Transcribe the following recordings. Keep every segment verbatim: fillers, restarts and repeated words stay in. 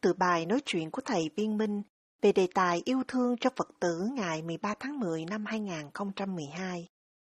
từ bài nói chuyện của thầy Viên Minh về đề tài yêu thương cho Phật tử ngày mười ba tháng mười năm hai nghìn không trăm mười hai.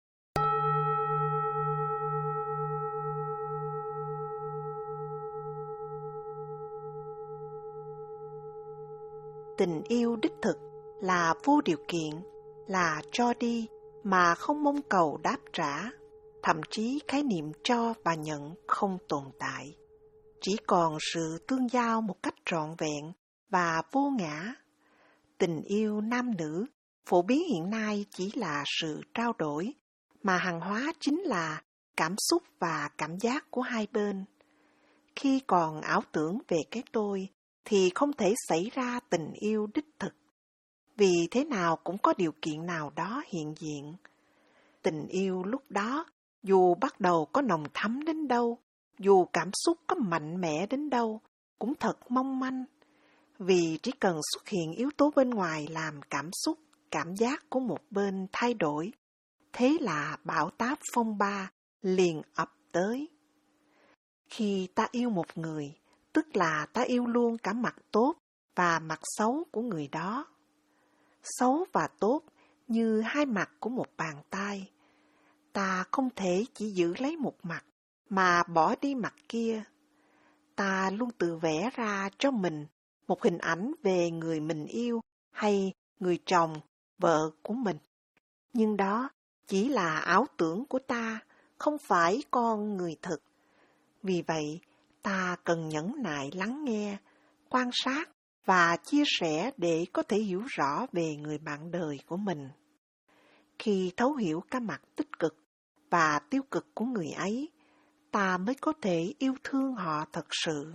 Tình yêu đích thực là vô điều kiện, là cho đi mà không mong cầu đáp trả, thậm chí khái niệm cho và nhận không tồn tại. Chỉ còn sự tương giao một cách trọn vẹn và vô ngã. Tình yêu nam nữ phổ biến hiện nay chỉ là sự trao đổi, mà hàng hóa chính là cảm xúc và cảm giác của hai bên. Khi còn ảo tưởng về cái tôi, thì không thể xảy ra tình yêu đích thực. Vì thế nào cũng có điều kiện nào đó hiện diện. Tình yêu lúc đó, dù bắt đầu có nồng thắm đến đâu, dù cảm xúc có mạnh mẽ đến đâu, cũng thật mong manh. Vì chỉ cần xuất hiện yếu tố bên ngoài làm cảm xúc, cảm giác của một bên thay đổi, thế là bão táp phong ba liền ập tới. Khi ta yêu một người, tức là ta yêu luôn cả mặt tốt và mặt xấu của người đó. Xấu và tốt như hai mặt của một bàn tay. Ta không thể chỉ giữ lấy một mặt mà bỏ đi mặt kia. Ta luôn tự vẽ ra cho mình một hình ảnh về người mình yêu hay người chồng, vợ của mình. Nhưng đó chỉ là ảo tưởng của ta, không phải con người thực. Vì vậy, ta cần nhẫn nại lắng nghe, quan sát và chia sẻ để có thể hiểu rõ về người bạn đời của mình. Khi thấu hiểu cả mặt tích cực và tiêu cực của người ấy, ta mới có thể yêu thương họ thật sự.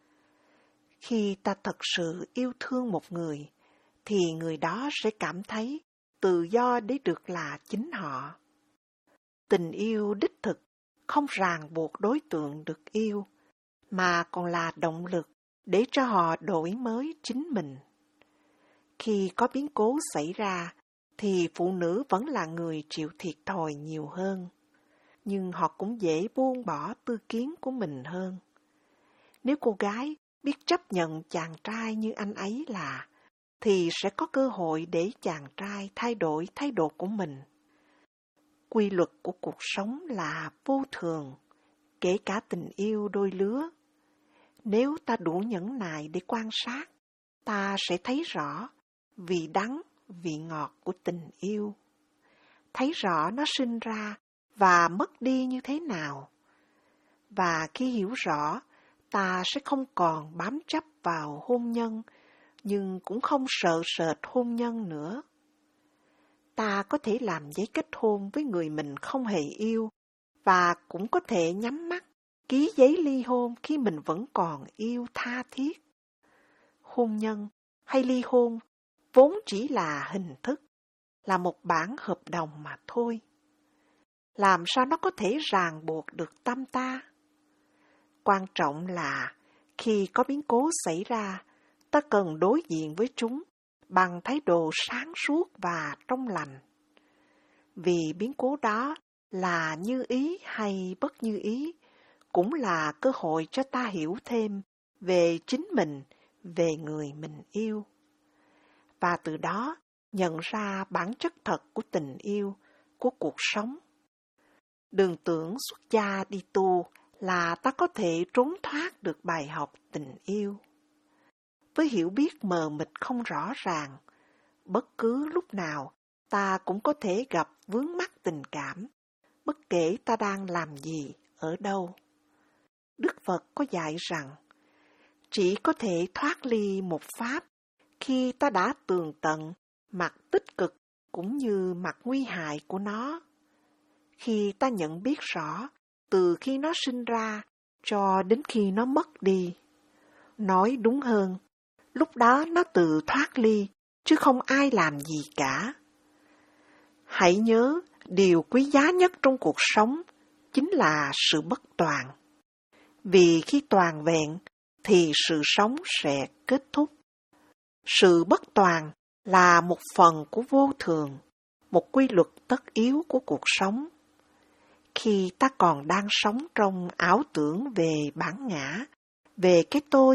Khi ta thật sự yêu thương một người, thì người đó sẽ cảm thấy tự do để được là chính họ. Tình yêu đích thực không ràng buộc đối tượng được yêu, mà còn là động lực để cho họ đổi mới chính mình. Khi có biến cố xảy ra, thì phụ nữ vẫn là người chịu thiệt thòi nhiều hơn, nhưng họ cũng dễ buông bỏ tư kiến của mình hơn. Nếu cô gái biết chấp nhận chàng trai như anh ấy là, thì sẽ có cơ hội để chàng trai thay đổi thái độ của mình. Quy luật của cuộc sống là vô thường, kể cả tình yêu đôi lứa. Nếu ta đủ nhẫn nại để quan sát, ta sẽ thấy rõ vị đắng, vị ngọt của tình yêu. Thấy rõ nó sinh ra và mất đi như thế nào. Và khi hiểu rõ, ta sẽ không còn bám chấp vào hôn nhân, nhưng cũng không sợ sệt hôn nhân nữa. Ta có thể làm giấy kết hôn với người mình không hề yêu, và cũng có thể nhắm mắt, ký giấy ly hôn khi mình vẫn còn yêu tha thiết. Hôn nhân hay ly hôn vốn chỉ là hình thức, là một bản hợp đồng mà thôi. Làm sao nó có thể ràng buộc được tâm ta? Quan trọng là khi có biến cố xảy ra, ta cần đối diện với chúng bằng thái độ sáng suốt và trong lành. Vì biến cố đó là như ý hay bất như ý, cũng là cơ hội cho ta hiểu thêm về chính mình, về người mình yêu. Và từ đó nhận ra bản chất thật của tình yêu, của cuộc sống. Đừng tưởng xuất gia đi tu là ta có thể trốn thoát được bài học tình yêu. Với hiểu biết mờ mịt không rõ ràng, bất cứ lúc nào ta cũng có thể gặp vướng mắc tình cảm, bất kể ta đang làm gì, ở đâu. Đức Phật có dạy rằng, chỉ có thể thoát ly một pháp khi ta đã tường tận mặt tích cực cũng như mặt nguy hại của nó. Khi ta nhận biết rõ từ khi nó sinh ra cho đến khi nó mất đi. Nói đúng hơn, lúc đó nó tự thoát ly, chứ không ai làm gì cả. Hãy nhớ, điều quý giá nhất trong cuộc sống chính là sự bất toàn. Vì khi toàn vẹn, thì sự sống sẽ kết thúc. Sự bất toàn là một phần của vô thường, một quy luật tất yếu của cuộc sống. Khi ta còn đang sống trong ảo tưởng về bản ngã, về cái tôi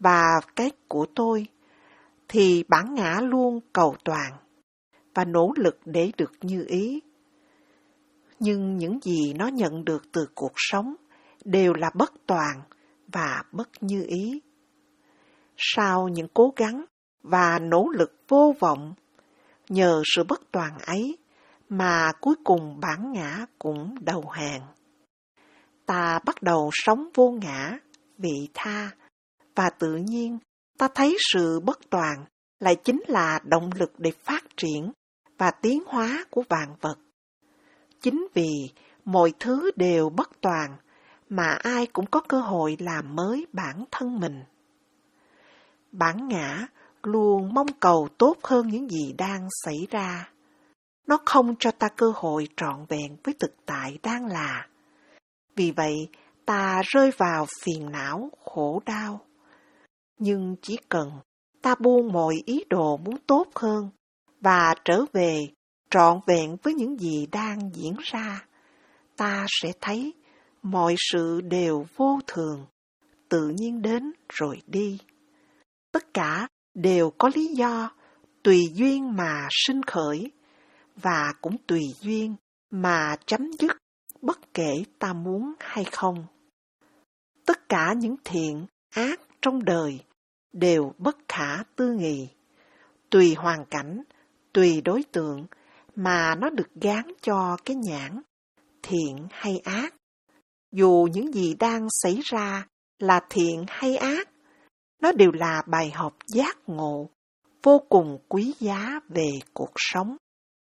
và cái của tôi, thì bản ngã luôn cầu toàn và nỗ lực để được như ý. Nhưng những gì nó nhận được từ cuộc sống đều là bất toàn và bất như ý. Sau những cố gắng và nỗ lực vô vọng, nhờ sự bất toàn ấy mà cuối cùng bản ngã cũng đầu hàng. Ta bắt đầu sống vô ngã, vị tha, và tự nhiên ta thấy sự bất toàn lại chính là động lực để phát triển và tiến hóa của vạn vật. Chính vì mọi thứ đều bất toàn mà ai cũng có cơ hội làm mới bản thân mình. Bản ngã luôn mong cầu tốt hơn những gì đang xảy ra. Nó không cho ta cơ hội trọn vẹn với thực tại đang là. Vì vậy, ta rơi vào phiền não, khổ đau. Nhưng chỉ cần ta buông mọi ý đồ muốn tốt hơn và trở về trọn vẹn với những gì đang diễn ra, ta sẽ thấy mọi sự đều vô thường, tự nhiên đến rồi đi. Tất cả đều có lý do, tùy duyên mà sinh khởi, và cũng tùy duyên mà chấm dứt, bất kể ta muốn hay không. Tất cả những thiện, ác trong đời đều bất khả tư nghị, tùy hoàn cảnh, tùy đối tượng mà nó được gán cho cái nhãn, thiện hay ác. Dù những gì đang xảy ra là thiện hay ác, nó đều là bài học giác ngộ, vô cùng quý giá về cuộc sống.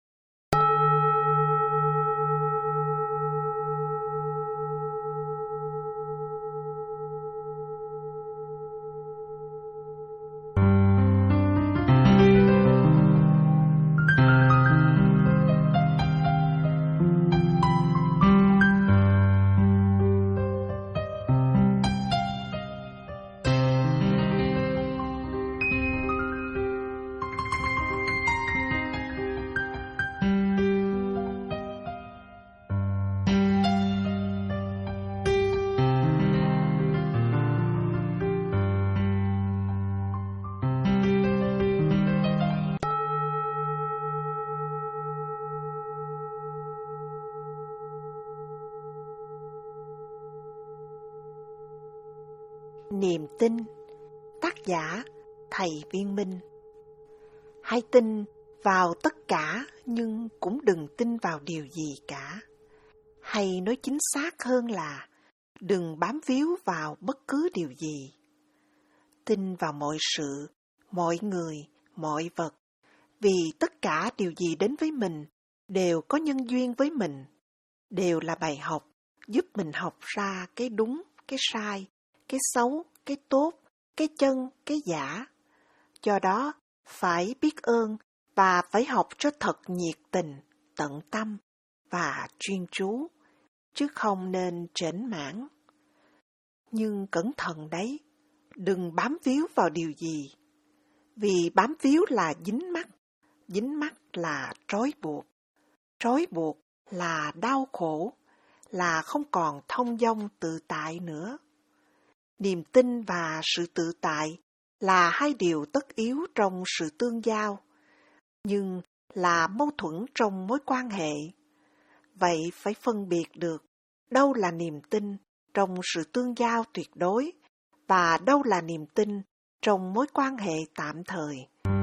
Niềm tin. Tác giả Thầy Viên Minh. Hãy tin vào tất cả nhưng cũng đừng tin vào điều gì cả. Hay nói chính xác hơn là đừng bám víu vào bất cứ điều gì. Tin vào mọi sự, mọi người, mọi vật, vì tất cả điều gì đến với mình đều có nhân duyên với mình, đều là bài học giúp mình học ra cái đúng, cái sai, cái xấu, cái tốt, cái chân, cái giả. Do đó, phải biết ơn và phải học cho thật nhiệt tình, tận tâm và chuyên chú, chứ không nên chểnh mảng. Nhưng cẩn thận đấy, đừng bám víu vào điều gì, vì bám víu là dính mắc, dính mắc là trói buộc, trói buộc là đau khổ, là không còn thông dong tự tại nữa. Niềm tin và sự tự tại là hai điều tất yếu trong sự tương giao, nhưng là mâu thuẫn trong mối quan hệ. Vậy phải phân biệt được đâu là niềm tin trong sự tương giao tuyệt đối và đâu là niềm tin trong mối quan hệ tạm thời.